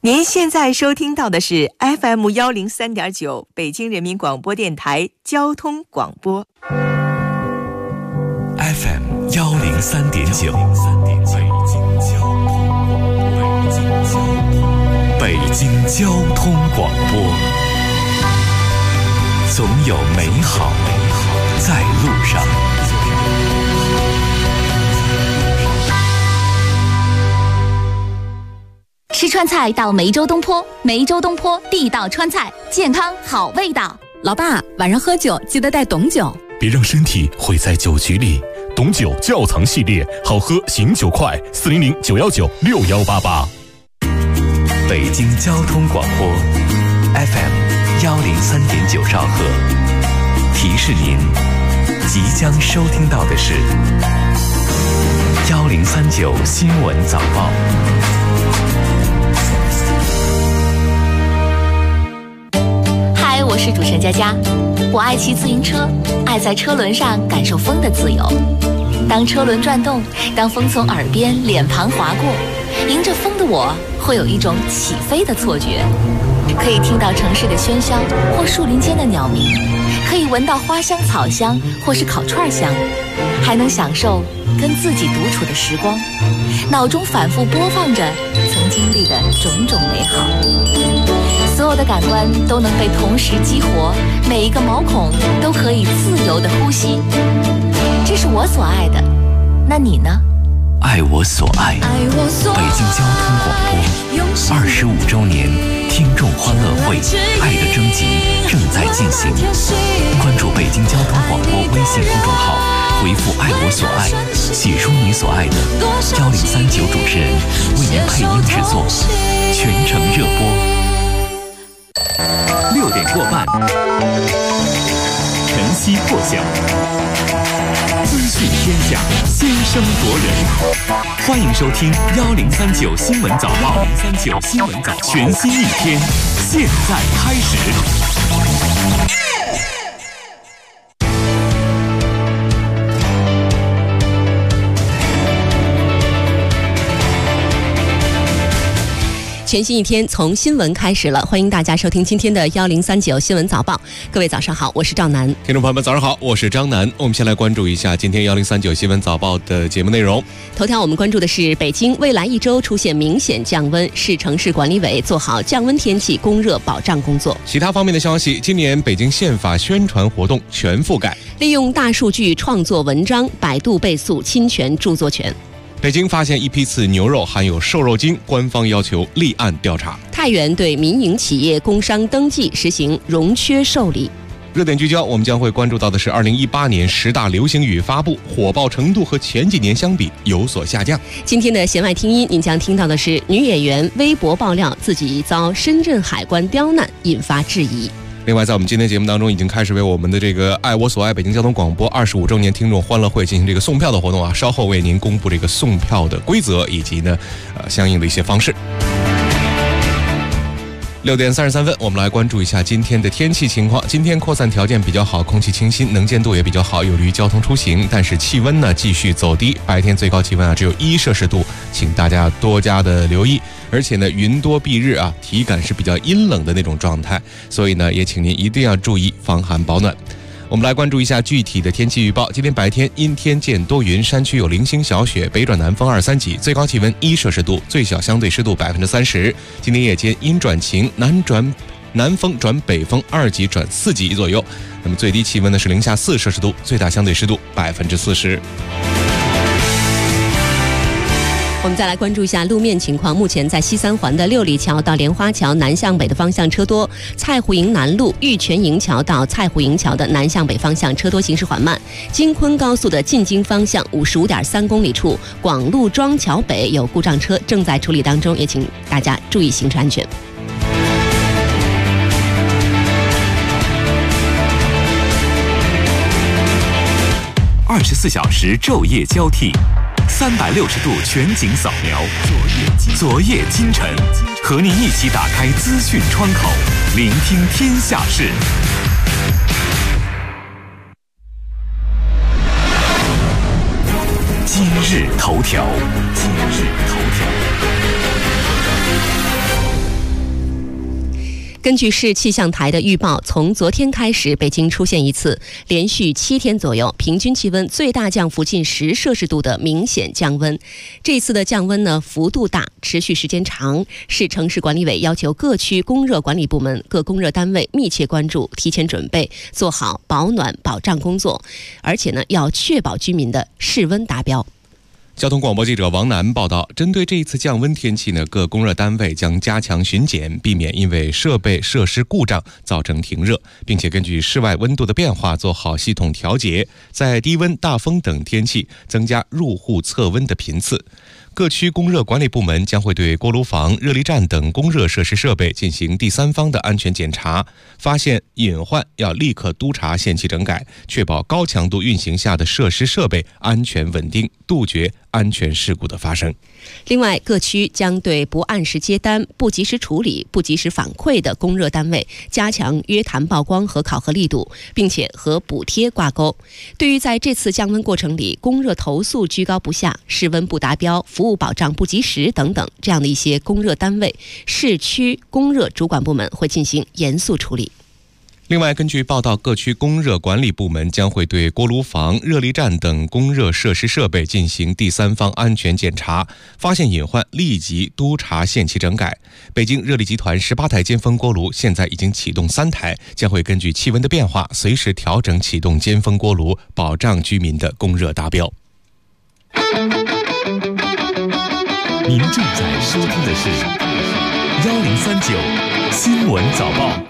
您现在收听到的是 FM103.9 北京人民广播电台交通广播。 FM103.9 北京交通广播，总有美好在路上。 吃川菜到梅州东坡，梅州东坡地道川菜，健康好味道。 老爸，晚上喝酒记得带董酒， 别让身体毁在酒局里。董酒窖藏系列，好喝醒酒快，400-919-6188。北京交通广播 FM103.9 兆赫，提示您即将收听到的是1039新闻早报。 嗨，我是主持人佳佳。我爱骑自行车，爱在车轮上感受风的自由。当车轮转动，当风从耳边、脸庞划过，迎着风的我会有一种起飞的错觉。可以听到城市的喧嚣或树林间的鸟鸣，可以闻到花香草香或是烤串香，还能享受跟自己独处的时光，脑中反复播放着曾经历的种种美好。所有的感官都能被同时激活，每一个毛孔都可以自由地呼吸。这是我所爱的，那你呢？ 爱我所爱，北京交通广播25周年听众欢乐会爱的征集正在进行，关注北京交通广播微信公众号，回复爱我所爱，写出你所爱的，1039主持人为您配音制作，全程热播。6点过半，晨曦破晓，资讯天下，先声夺人。欢迎收听1039新闻早报，1039新闻早报，全新一天，现在开始。 全新一天从新闻开始了，欢迎大家收听今天的1039新闻早报。各位早上好，我是赵楠。 听众朋友们早上好，我是张楠。我们先来关注一下今天1039新闻早报的节目内容。 头条我们关注的是北京未来一周出现明显降温，市城市管理委做好降温天气供热保障工作。 其他方面的消息，今年北京宪法宣传活动全覆盖， 利用大数据创作文章，百度倍速侵权著作权。 北京发现一批次牛肉含有瘦肉精，官方要求立案调查。 太原对民营企业工商登记实行容缺受理。 热点聚焦，我们将会关注到的是2018年10大流行语发布，火爆程度和前几年相比有所下降。 今天的弦外听音，您将听到的是女演员微博爆料自己遭深圳海关刁难，引发质疑。 另外，在我们今天节目当中，已经开始为我们的这个爱我所爱北京交通广播25周年听众欢乐会进行这个送票的活动啊，稍后为您公布这个送票的规则以及呢相应的一些方式。6点33分，我们来关注一下今天的天气情况。今天扩散条件比较好，空气清新，能见度也比较好，有利于交通出行。但是气温呢继续走低，白天最高气温只有1摄氏度，请大家多加的留意。而且呢，云多蔽日啊，体感是比较阴冷的那种状态，所以呢，也请您一定要注意防寒保暖。我们来关注一下具体的天气预报。今天白天阴天见多云，山区有零星小雪，北转南风2、3级，最高气温1摄氏度，最小相对湿度30%。今天夜间阴转晴，南风转北风2级转4级左右。那么最低气温呢是零下4摄氏度，最大相对湿度40%。 我们再来关注一下路面情况。目前在西三环的六里桥到莲花桥南向北的方向车多，蔡湖营南路玉泉营桥到蔡湖营桥的南向北方向车多，行驶缓慢。京昆高速的进京方向55.3公里处广路庄桥北有故障车正在处理当中，也请大家注意行车安全。 24小时昼夜交替，360度全景扫描，昨夜今晨，和您一起打开资讯窗口，聆听天下事。今日头条， 根据市气象台的预报，从昨天开始，北京出现一次连续7天左右平均气温最大降幅近10摄氏度的明显降温。这次的降温呢，幅度大，持续时间长。市城市管理委要求各区供热管理部门、各供热单位密切关注，提前准备，做好保暖保障工作，而且呢，要确保居民的室温达标。 交通广播记者王楠报道，针对这一次降温天气呢，各供热单位将加强巡检，避免因为设备设施故障造成停热，并且根据室外温度的变化做好系统调节，在低温、大风等天气增加入户测温的频次。各区供热管理部门将会对锅炉房、热力站等供热设施设备进行第三方的安全检查，发现隐患要立刻督查限期整改，确保高强度运行下的设施设备安全稳定，杜绝安全事故的发生。 另外，各区将对不按时接单、不及时处理、不及时反馈的供热单位加强约谈曝光和考核力度，并且和补贴挂钩。对于在这次降温过程里供热投诉居高不下、室温不达标、服务保障不及时等等这样的一些供热单位，市区供热主管部门会进行严肃处理。 另外，根据报道，各区供热管理部门将会对锅炉房、热力站等供热设施设备进行第三方安全检查，发现隐患立即督查限期整改。北京热力集团18台尖峰锅炉现在已经启动3台，将会根据气温的变化随时调整启动尖峰锅炉，保障居民的供热达标。 您正在收听的是1039新闻早报。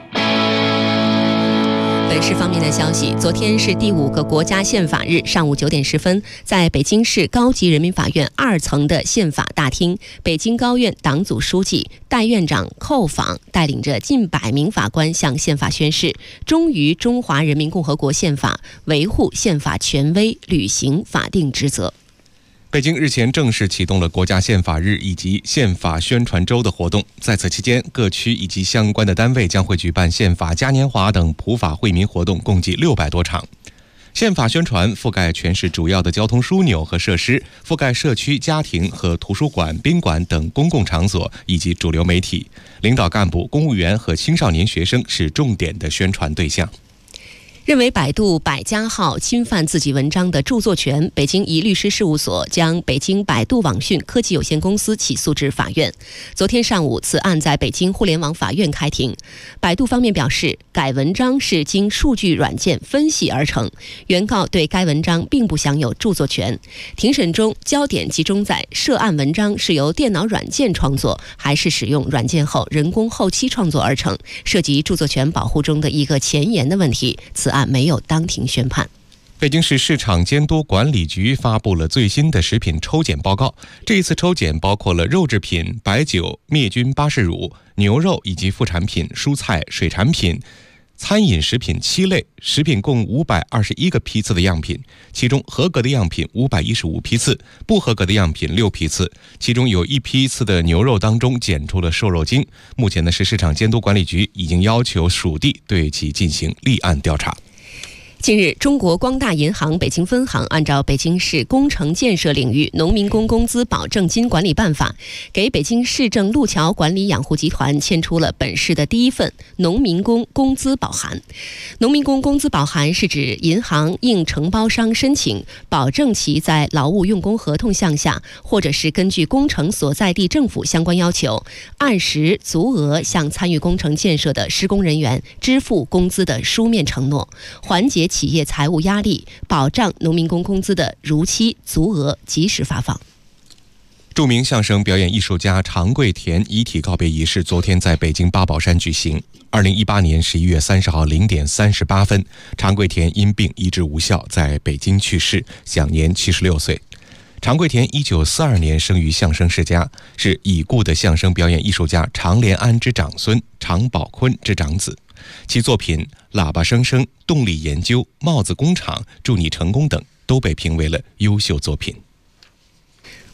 本市方面的消息，昨天是第5个国家宪法日，上午9点10分，在北京市高级人民法院2层的宪法大厅，北京高院党组书记、代院长寇昉带领着近100名法官向宪法宣誓，忠于中华人民共和国宪法，维护宪法权威，履行法定职责。 北京日前正式启动了国家宪法日以及宪法宣传周的活动，在此期间，各区以及相关的单位将会举办宪法嘉年华等普法惠民活动，共计600多场。宪法宣传覆盖全市主要的交通枢纽和设施，覆盖社区、家庭和图书馆、宾馆等公共场所以及主流媒体。领导干部、公务员和青少年学生是重点的宣传对象。 认为百度百家号侵犯自己文章的著作权，北京一律师事务所将北京百度网讯科技有限公司起诉至法院。昨天上午，此案在北京互联网法院开庭。百度方面表示，该文章是经数据软件分析而成，原告对该文章并不享有著作权。庭审中，焦点集中在涉案文章是由电脑软件创作，还是使用软件后人工后期创作而成，涉及著作权保护中的一个前沿的问题。此案没有当庭宣判。 北京市市场监督管理局发布了最新的食品抽检报告。这一次抽检包括了肉制品、白酒、灭菌巴氏乳、牛肉以及副产品、蔬菜、水产品、餐饮食品7类，食品共521个批次的样品，其中合格的样品515批次，不合格的样品6批次，其中有1批次的牛肉当中检出了瘦肉精。目前呢，是市场监督管理局已经要求属地对其进行立案调查。 近日，中国光大银行北京分行按照北京市工程建设领域农民工工资保证金管理办法，给北京市政路桥管理养护集团签出了本市的第1份农民工工资保函。农民工工资保函是指银行应承包商申请，保证其在劳务用工合同项下，或者是根据工程所在地政府相关要求，按时足额向参与工程建设的施工人员支付工资的书面承诺，缓解企业财务压力，保障农民工工资的如期足额及时发放。 著名相声表演艺术家常贵田遗体告别仪式昨天在北京八宝山举行。2018年11月30号0点38分，常贵田因病医治无效，在北京去世，享年76岁。常贵田1942年生于相声世家，是已故的相声表演艺术家常连安之长孙、常宝坤之长子。其作品《喇叭声声》《动力研究》《帽子工厂》《祝你成功》等都被评为了优秀作品。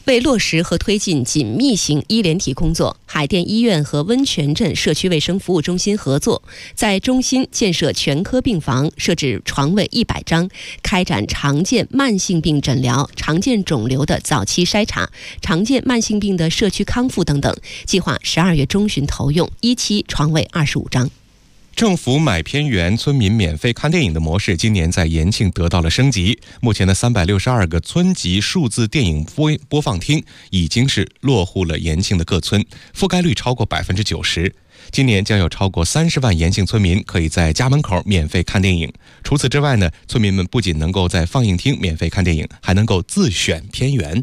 为落实和推进紧密型医联体工作，海淀医院和温泉镇社区卫生服务中心合作，在中心建设全科病房，设置床位100张，开展常见慢性病诊疗、常见肿瘤的早期筛查、常见慢性病的社区康复等等。计划12月中旬投用，1期床位25张。 政府买片源，村民免费看电影的模式，今年在延庆得到了升级。目前的362个村级数字电影播放厅已经是落户了延庆的各村，覆盖率超过90%。今年将有超过30万延庆村民可以在家门口免费看电影。除此之外呢，村民们不仅能够在放映厅免费看电影，还能够自选片源。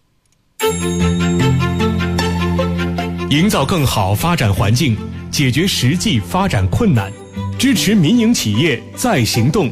营造更好发展环境，解决实际发展困难，支持民营企业再行动。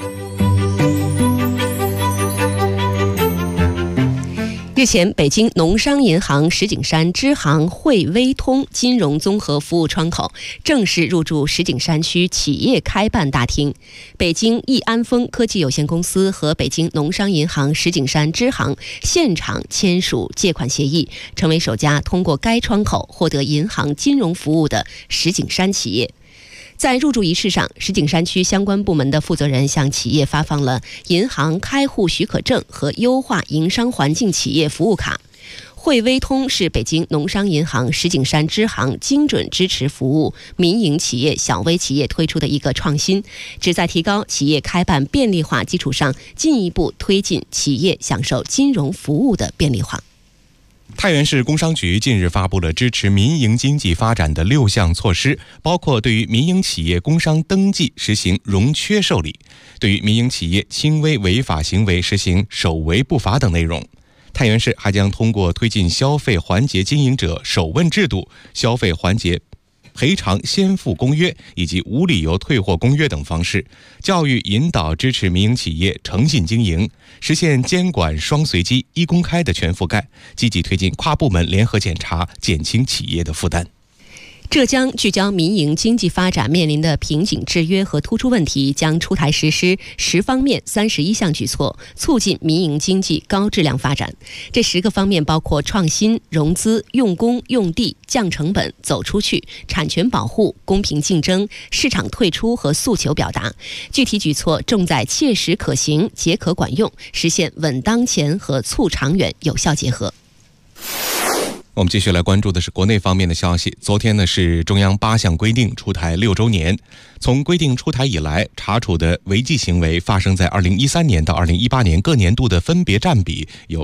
日前，北京农商银行石景山支行汇微通金融综合服务窗口正式入驻石景山区企业开办大厅。北京易安丰科技有限公司和北京农商银行石景山支行现场签署借款协议，成为首家通过该窗口获得银行金融服务的石景山企业。在入驻仪式上，石景山区相关部门的负责人向企业发放了银行开户许可证和优化营商环境企业服务卡。汇微通是北京农商银行石景山支行精准支持服务民营企业、小微企业推出的一个创新，旨在提高企业开办便利化基础上，进一步推进企业享受金融服务的便利化。 太原市工商局近日发布了支持民营经济发展的6项措施，包括对于民营企业工商登记实行融缺受理，对于民营企业轻微违法行为实行守为不罚等内容。太原市还将通过推进消费环节经营者首问制度、消费环节赔偿先付公约以及无理由退货公约等方式，教育引导支持民营企业诚信经营，实现监管双随机、一公开的全覆盖，积极推进跨部门联合检查，减轻企业的负担。 浙江聚焦民营经济发展面临的瓶颈制约和突出问题，将出台实施10方面31项举措，促进民营经济高质量发展。这10个方面包括创新、融资、用工、用地、降成本、走出去、产权保护、公平竞争、市场退出和诉求表达。具体举措重在切实可行、结可管用，实现稳当前和促长远有效结合。 我们继续来关注的是国内方面的消息。昨天呢是中央8项规定出台6周年。从规定出台以来，查处的违纪行为发生在2013年到2018年各年度的分别占比有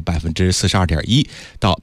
42.1% 到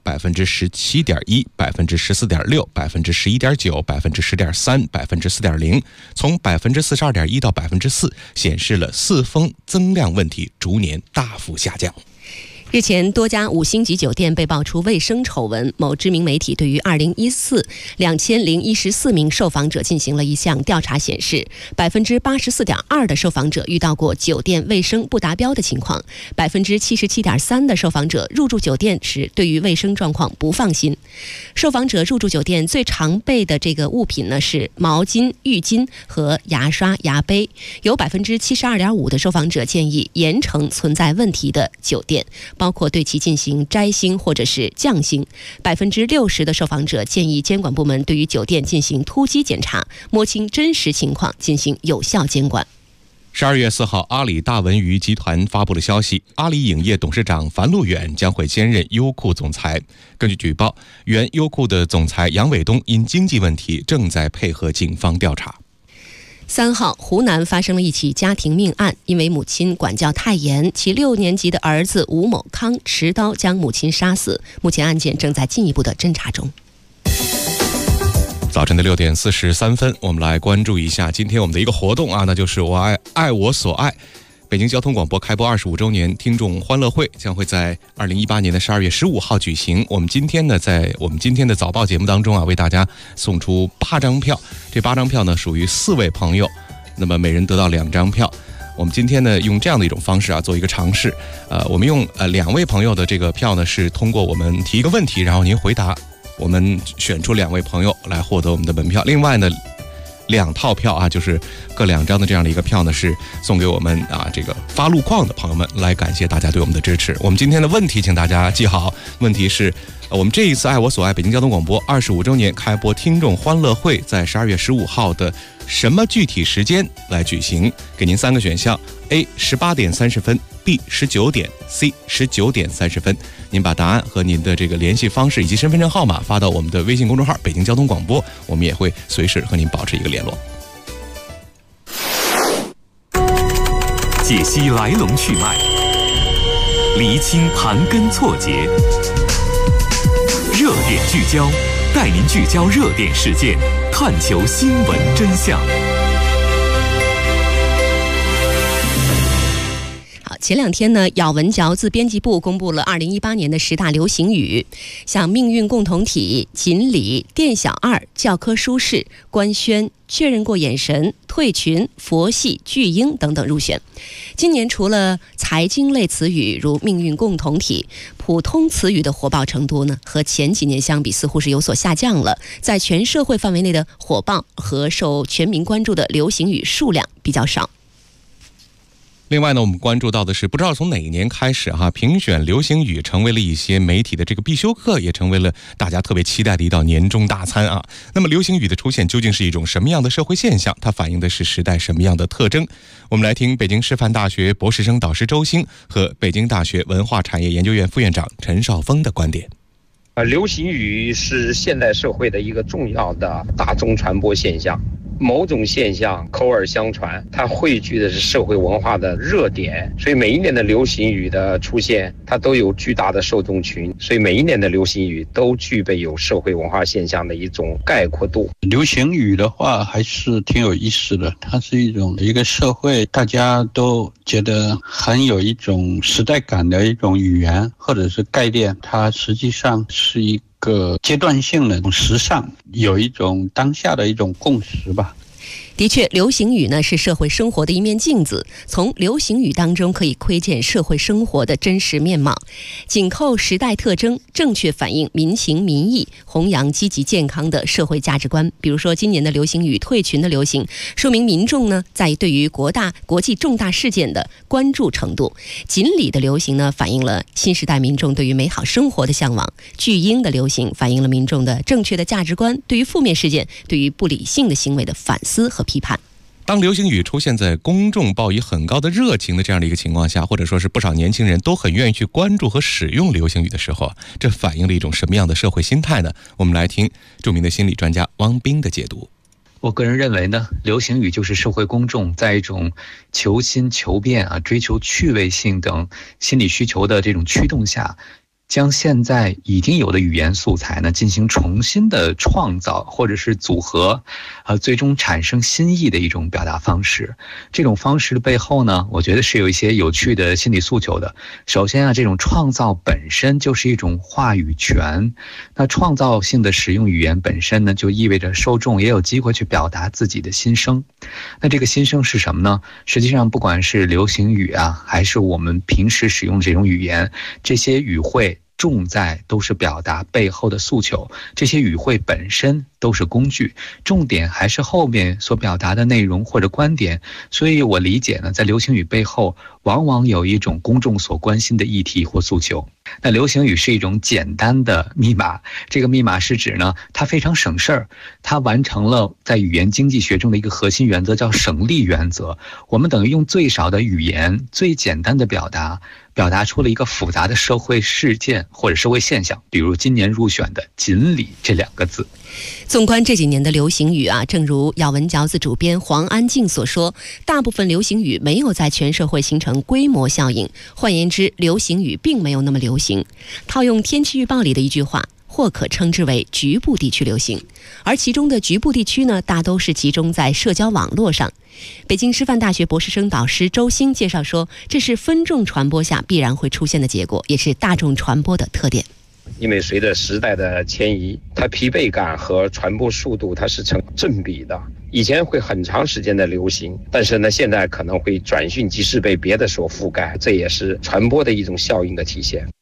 17.1%、14.6%、11.9%、10.3%、4.0%，从 42.1% 到 4%，显示了四风增量问题逐年大幅下降。 日前，多家5星级酒店被爆出卫生丑闻。某知名媒体对于2014 2014名受访者进行了一项调查，显示 84.2% 的受访者遇到过酒店卫生不达标的情况， 77.3% 的受访者入住酒店时对于卫生状况不放心。受访者入住酒店最常备的这个物品呢是毛巾、浴巾和牙刷、牙杯。有 72.5% 的受访者建议严惩存在问题的酒店，包括对其进行摘星或者是降星。 60% 的受访者建议监管部门对于酒店进行突击检查，摸清真实情况，进行有效监管。 12月4号，阿里大文娱集团发布了消息，阿里影业董事长樊路远将会兼任优酷总裁。根据举报，原优酷的总裁杨伟东因经济问题正在配合警方调查。 3号，湖南发生了一起家庭命案，因为母亲管教太严，其6年级的儿子吴某康持刀将母亲杀死。目前案件正在进一步的侦查中。 早晨的6点43分，我们来关注一下今天我们的一个活动啊，那就是我爱我所爱。北京交通广播开播25周年听众欢乐会将会在2018年的12月15号举行。我们今天呢，在我们今天的早报节目当中啊，为大家送出8张票。这8张票呢，属于4位朋友，那么每人得到2张票。我们今天呢，用这样的一种方式啊，做一个尝试。我们用2位朋友的这个票呢，是通过我们提一个问题，然后您回答，我们选出2位朋友来获得我们的门票。另外呢， 2套票啊，就是各2张的这样的一个票呢，是送给我们这个发路况的朋友们，来感谢大家对我们的支持。我们今天的问题请大家记好，问题是我们这一次爱我所爱北京交通广播25周年开播听众欢乐会在12月15号的什么具体时间来举行？给您3个选项 ：A 18点30分 ，B 19点 ，C 19点30分。您把答案和您的这个联系方式以及身份证号码发到我们的微信公众号北京交通广播，我们也会随时和您保持一个联络。 解析来龙去脉，厘清盘根错节，热点聚焦，带您聚焦热点事件，探求新闻真相。 前2天呢，咬文嚼字编辑部公布了2018年的10大流行语，像命运共同体、锦鲤、店小二、教科书式、官宣、确认过眼神、退群、佛系、巨婴等等入选。今年除了财经类词语如命运共同体，普通词语的火爆程度呢，和前几年相比似乎是有所下降了。在全社会范围内的火爆和受全民关注的流行语数量比较少。 另外呢，我们关注到的是，不知道从哪一年开始评选流行语成为了一些媒体的这个必修课，也成为了大家特别期待的一道年终大餐啊。那么流行语的出现究竟是一种什么样的社会现象？它反映的是时代什么样的特征？我们来听北京师范大学博士生导师周兴和北京大学文化产业研究院副院长陈少峰的观点。 流行语是现代社会的一个重要的大众传播现象。某种现象口耳相传，它汇聚的是社会文化的热点，所以每一年的流行语的出现，它都有巨大的受众群，所以每一年的流行语都具备有社会文化现象的一种概括度。 流行语的话还是挺有意思的，它是一个社会大家都觉得很有一种时代感的一种语言或者是概念，它实际上是一个阶段性的时尚，有一种当下的一种共识吧。 的确，流行语呢是社会生活的一面镜子，从流行语当中可以窥见社会生活的真实面貌，紧扣时代特征，正确反映民情民意，弘扬积极健康的社会价值观。比如说今年的流行语退群的流行，说明民众呢在对于国际重大事件的关注程度。锦鲤的流行呢反映了新时代民众对于美好生活的向往，巨婴的流行反映了民众的正确的价值观，对于负面事件，对于不理性的行为的反思和批判。 当流行语出现在公众抱以很高的热情的这样的一个情况下，或者说是不少年轻人都很愿意去关注和使用流行语的时候，这反映了一种什么样的社会心态呢？我们来听著名的心理专家汪斌的解读。 我个人认为呢，流行语就是社会公众在一种求新求变追求趣味性等心理需求的这种驱动下，将现在已经有的语言素材呢进行重新的创造或者是组合，最终产生新意的一种表达方式。这种方式的背后呢，我觉得是有一些有趣的心理诉求的。首先这种创造本身就是一种话语权，那创造性的使用语言本身呢，就意味着受众也有机会去表达自己的心声。那这个心声是什么呢？实际上不管是流行语还是我们平时使用这种语言，这些语汇重在都是表达背后的诉求，这些语汇本身都是工具，重点还是后面所表达的内容或者观点。所以我理解呢，在流行语背后往往有一种公众所关心的议题或诉求。那流行语是一种简单的密码，这个密码是指呢，它非常省事儿，它完成了在语言经济学中的一个核心原则，叫省力原则。我们等于用最少的语言，最简单的表达出了一个复杂的社会事件或者社会现象，比如今年入选的锦鲤这2个字。 纵观这几年的流行语正如咬文嚼字主编黄安静所说，大部分流行语没有在全社会形成规模效应，换言之，流行语并没有那么流行。套用天气预报里的一句话，或可称之为局部地区流行，而其中的局部地区呢，大都是集中在社交网络上。北京师范大学博士生导师周兴介绍说，这是分众传播下必然会出现的结果，也是大众传播的特点。 因为随着时代的迁移，它疲惫感和传播速度它是成正比的。以前会很长时间的流行，但是呢，现在可能会转瞬即逝被别的所覆盖，这也是传播的一种效应的体现。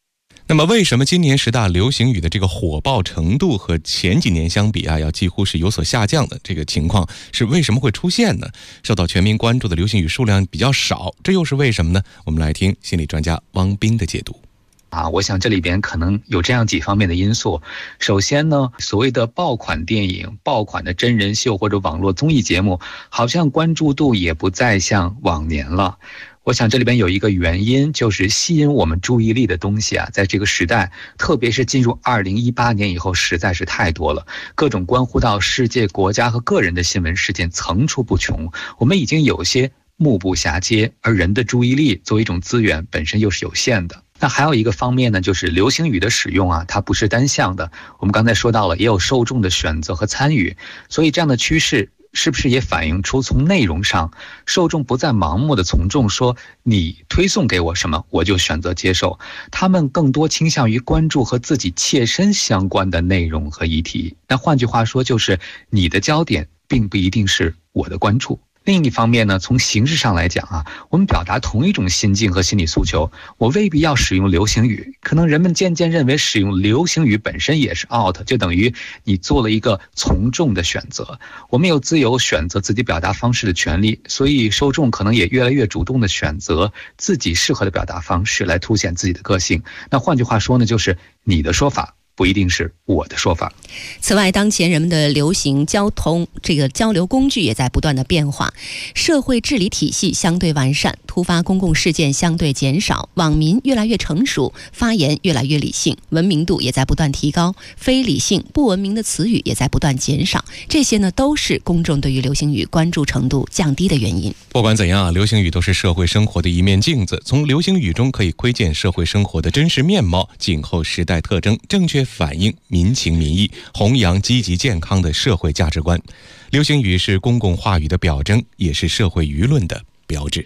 那么为什么今年10大流行语的这个火爆程度和前几年相比啊，要几乎是有所下降的这个情况是为什么会出现呢？受到全民关注的流行语数量比较少，这又是为什么呢？我们来听心理专家汪斌的解读。 我想这里边可能有这样几方面的因素。首先呢，所谓的爆款电影、爆款的真人秀或者网络综艺节目，好像关注度也不再像往年了。我想这里边有一个原因，就是吸引我们注意力的东西啊，在这个时代，特别是进入2018年以后，实在是太多了。各种关乎到世界、国家和个人的新闻事件层出不穷，我们已经有些目不暇接，而人的注意力作为一种资源本身又是有限的。那还有一个方面呢，就是流行语的使用啊，它不是单向的。我们刚才说到了，也有受众的选择和参与，所以这样的趋势是不是也反映出从内容上，受众不再盲目的从众，说你推送给我什么我就选择接受，他们更多倾向于关注和自己切身相关的内容和议题。那换句话说，就是你的焦点并不一定是我的关注。另一方面呢，从形式上来讲啊，我们表达同一种心境和心理诉求，我未必要使用流行语，可能人们渐渐认为使用流行语本身也是 out， 就等于你做了一个从众的选择。我们有自由选择自己表达方式的权利，所以受众可能也越来越主动的选择自己适合的表达方式来凸显自己的个性。那换句话说呢，就是你的说法不一定是我的说法。 此外，当前人们的流行交通这个交流工具也在不断的变化，社会治理体系相对完善，突发公共事件相对减少，网民越来越成熟，发言越来越理性，文明度也在不断提高，非理性不文明的词语也在不断减少。这些呢，都是公众对于流行语关注程度降低的原因。 不管怎样啊，流行语都是社会生活的一面镜子，从流行语中可以窥见社会生活的真实面貌，静候时代特征，正确反映民情民意，弘扬积极健康的社会价值观。流行语是公共话语的表征，也是社会舆论的标志。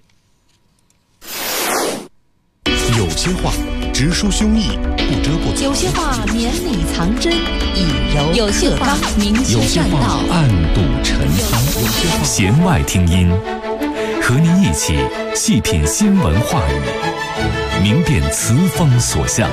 有些话直抒胸臆，不遮不藏； 有些话绵里藏针，以柔有些话明有些确话暗度陈仓。 弦外听音，和您一起细品新闻话语，明辨词风所向。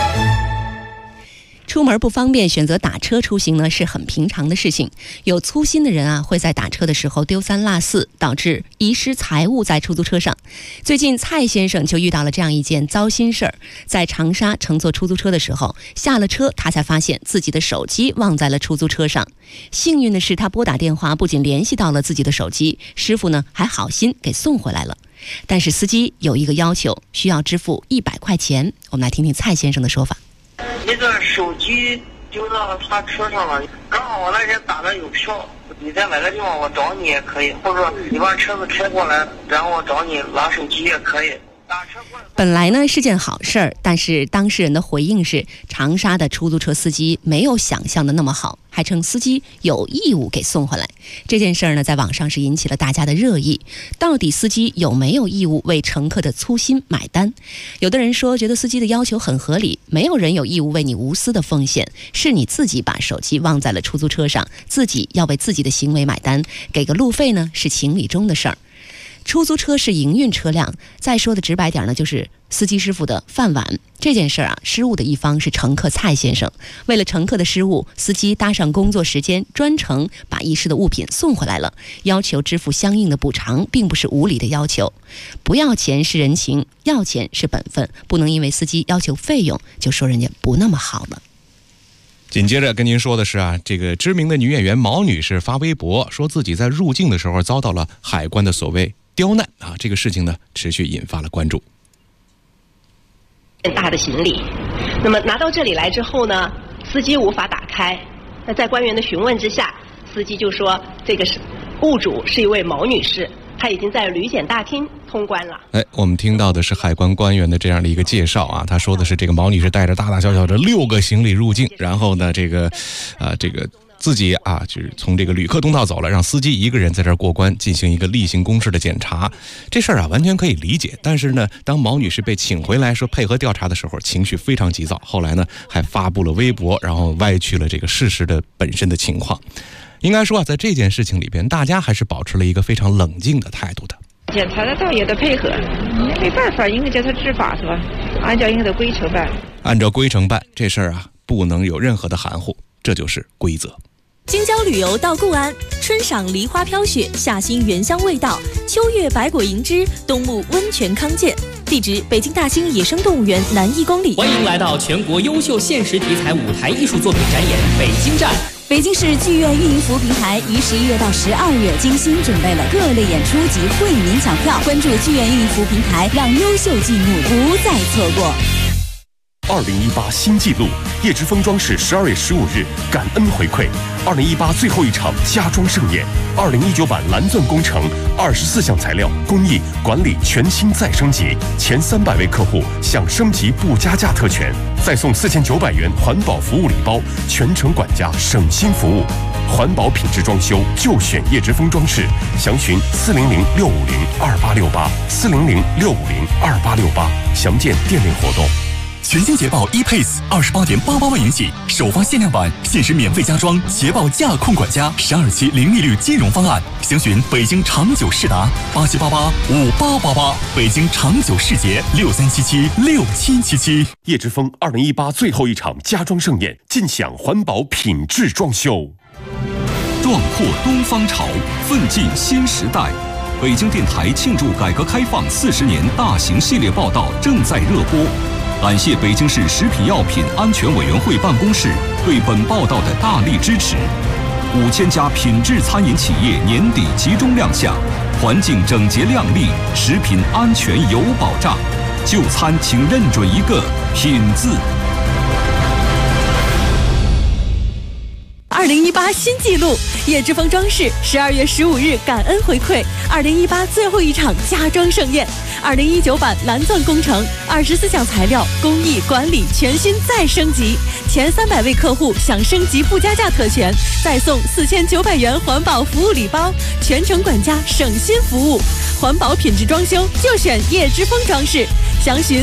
出门不方便，选择打车出行呢，是很平常的事情。有粗心的人啊，会在打车的时候丢三落四，导致遗失财物在出租车上。最近蔡先生就遇到了这样一件糟心事儿，在长沙乘坐出租车的时候，下了车他才发现自己的手机忘在了出租车上。幸运的是，他拨打电话不仅联系到了自己的手机，师傅呢还好心给送回来了。但是司机有一个要求，需要支付100块钱。我们来听听蔡先生的说法。 那个手机丢到他车上了，刚好我那天打的有票，你在哪个地方我找你也可以，或者你把车子开过来，然后我找你拿手机也可以。 本来呢是件好事儿，但是当事人的回应是，长沙的出租车司机没有想象的那么好，还称司机有义务给送回来。这件事儿呢，在网上是引起了大家的热议。到底司机有没有义务为乘客的粗心买单？有的人说，觉得司机的要求很合理，没有人有义务为你无私的奉献，是你自己把手机忘在了出租车上，自己要为自己的行为买单，给个路费呢，是情理中的事儿。出租车是营运车辆，再说的直白点呢，就是司机师傅的饭碗。这件事儿啊，失误的一方是乘客蔡先生。为了乘客的失误，司机搭上工作时间，专程把遗失的物品送回来了，要求支付相应的补偿，并不是无理的要求。不要钱是人情，要钱是本分，不能因为司机要求费用就说人家不那么好了。 紧接着跟您说的是啊，这个知名的女演员毛女士发微博说自己在入境的时候遭到了海关的所谓刁难啊，这个事情呢持续引发了关注。 大的行李，那么拿到这里来之后呢，司机无法打开。那在官员的询问之下，司机就说这个是物主是一位毛女士，她已经在旅检大厅通关了。 我们听到的是海关官员的这样的一个介绍啊，他说的是这个毛女士带着大大小小的6个行李入境，然后呢，这个自己啊，就是从这个旅客通道走了，让司机一个人在这儿过关，进行一个例行公事的检查。这事儿啊，完全可以理解。但是呢，当毛女士被请回来说配合调查的时候，情绪非常急躁。后来呢，还发布了微博，然后歪曲了这个事实的本身的情况。应该说啊，在这件事情里边，大家还是保持了一个非常冷静的态度的。 检查得到也得配合，没办法，应该叫他执法是吧？按照应该的规程办。 按照规程办，这事儿啊不能有任何的含糊，这就是规则。 京郊旅游到固安，春赏梨花飘雪，夏欣原香味道，秋月百果盈枝，冬沐温泉康健。地址：北京大兴野生动物园南1公里。 欢迎来到全国优秀现实题材舞台艺术作品展演北京站。 北京市剧院运营服务平台于11月到12月精心准备了各类演出及惠民抢票，关注剧院运营服务平台，让优秀剧目不再错过。 2018新纪录，叶之峰装饰12月15日感恩回馈2018最后一场家装盛宴，2019版蓝钻工程24项材料工艺管理全新再升级，前300位客户享升级不加价特权，再送4900元环保服务礼包，全程管家省心服务。环保品质装修就选叶之峰装饰，详询400-650-2868，400-650-2868，详见店内活动。 全新捷豹 ePace28.88万元起，首发限量版，限时免费加装捷豹驾控管家，12期零利率金融方案，详询北京长久世达87885888，北京长久世捷63776777。 叶之峰2018最后一场家装盛宴，尽享环保品质装修。 壮阔东方潮，奋进新时代。北京电台庆祝改革开放40年大型系列报道正在热播。感谢北京市食品药品安全委员会办公室对本报道的大力支持。5000家品质餐饮企业年底集中亮相，环境整洁亮丽，食品安全有保障。就餐请认准一个品字。 2018新纪录，叶之峰装饰12月15日感恩回馈2018最后一场家装盛宴，2019版蓝钻工程24项材料工艺管理全新再升级，前300位客户享升级不加价特权，再送4900元环保服务礼包，全程管家省心服务。环保品质装修就选叶之峰装饰，详询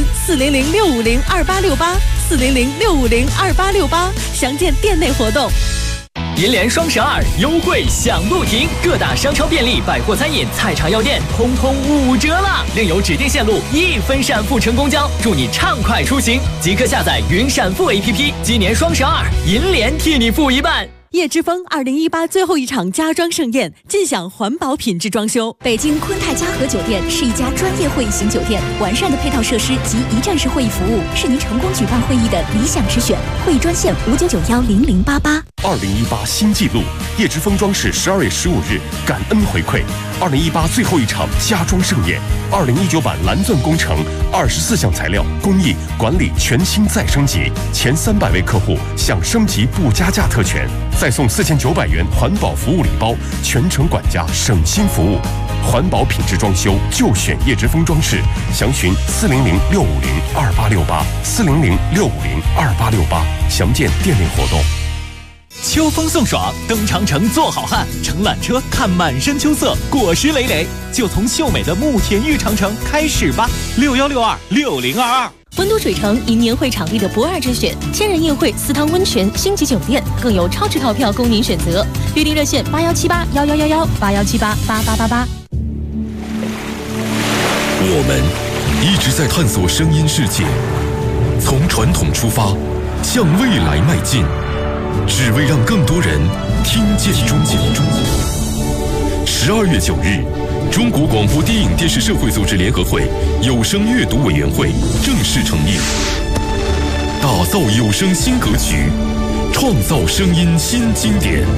400-650-2868，400-650-2868，详见店内活动。 银联双12优惠享不停，各大商超便利、百货餐饮、菜场药店通通5折了，另有指定线路1分闪付乘公交，祝你畅快出行！即刻下载云闪付 APP， 今年双12，银联替你付一半。 叶之峰2018最后一场家装盛宴，尽享环保品质装修。 北京昆泰嘉禾酒店是一家专业会议型酒店，完善的配套设施及一站式会议服务是您成功举办会议的理想之选。会议专线59910088。 2018新纪录，叶之峰装饰12月15日感恩回馈2018最后一场家装盛宴，2019版蓝钻工程24项材料工艺管理全新再升级，前300位客户享升级不加价特权，再送4900元环保服务礼包，全程管家省心服务。环保品质装修就选叶之峰装饰，详询400-650-2868，400-650-2868，详见店内活动。 秋风送爽，登长城做好汉，乘缆车看满山秋色，果实累累，就从秀美的慕田峪长城开始吧！61626022。 温都水城迎年会场地的不二之选，千人宴会、4汤温泉、星级酒店，更有超值套票供您选择。预订热线81781111，8178888888。 我们一直在探索声音世界，从传统出发，向未来迈进，只为让更多人听见中国。12月9日，中国广播电影电视社会组织联合会有声阅读委员会正式成立，打造有声新格局，创造声音新经典。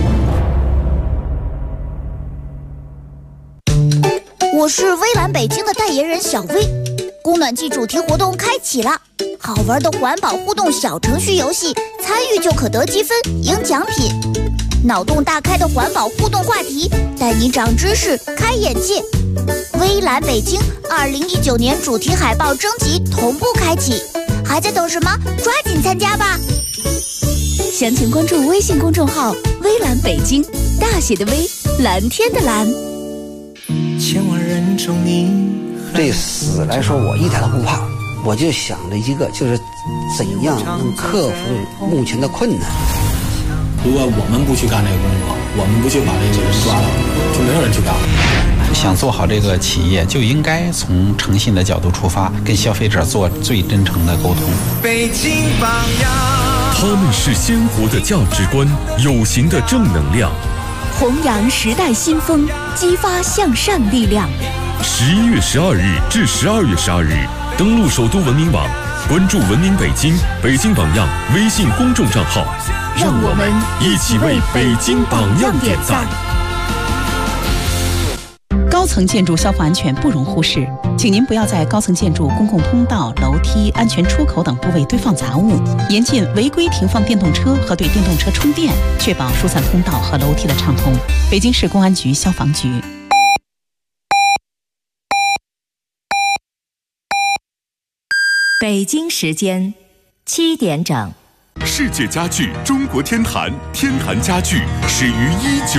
我是微蓝北京的代言人小薇，供暖季主题活动开启了，好玩的环保互动小程序游戏，参与就可得积分赢奖品。脑洞大开的环保互动话题，带你长知识开眼界。微蓝北京2019年主题海报征集同步开启，还在等什么？抓紧参加吧！ 详情关注微信公众号微蓝北京，大写的微，蓝天的蓝。 千万人中你对死来说我一点都不怕，我就想着一个，就是怎样能克服目前的困难。 如果我们不去干这个工作，我们不去把这个人抓到，就没有人去干了。 想做好这个企业，就应该从诚信的角度出发，跟消费者做最真诚的沟通。 北京榜样， 他们是鲜活的价值观，有形的正能量， 弘扬时代新风，激发向善力量。 11月12日至12月12日，登录首都文明网，关注文明北京、北京榜样微信公众账号， 让我们一起为北京榜样点赞。 高层建筑消防安全不容忽视，请您不要在高层建筑公共通道、楼梯、安全出口等部位堆放杂物，严禁违规停放电动车和对电动车充电，确保疏散通道和楼梯的畅通。北京市公安局消防局。 北京时间7点整。 世界家具中国天坛，天坛家具始于19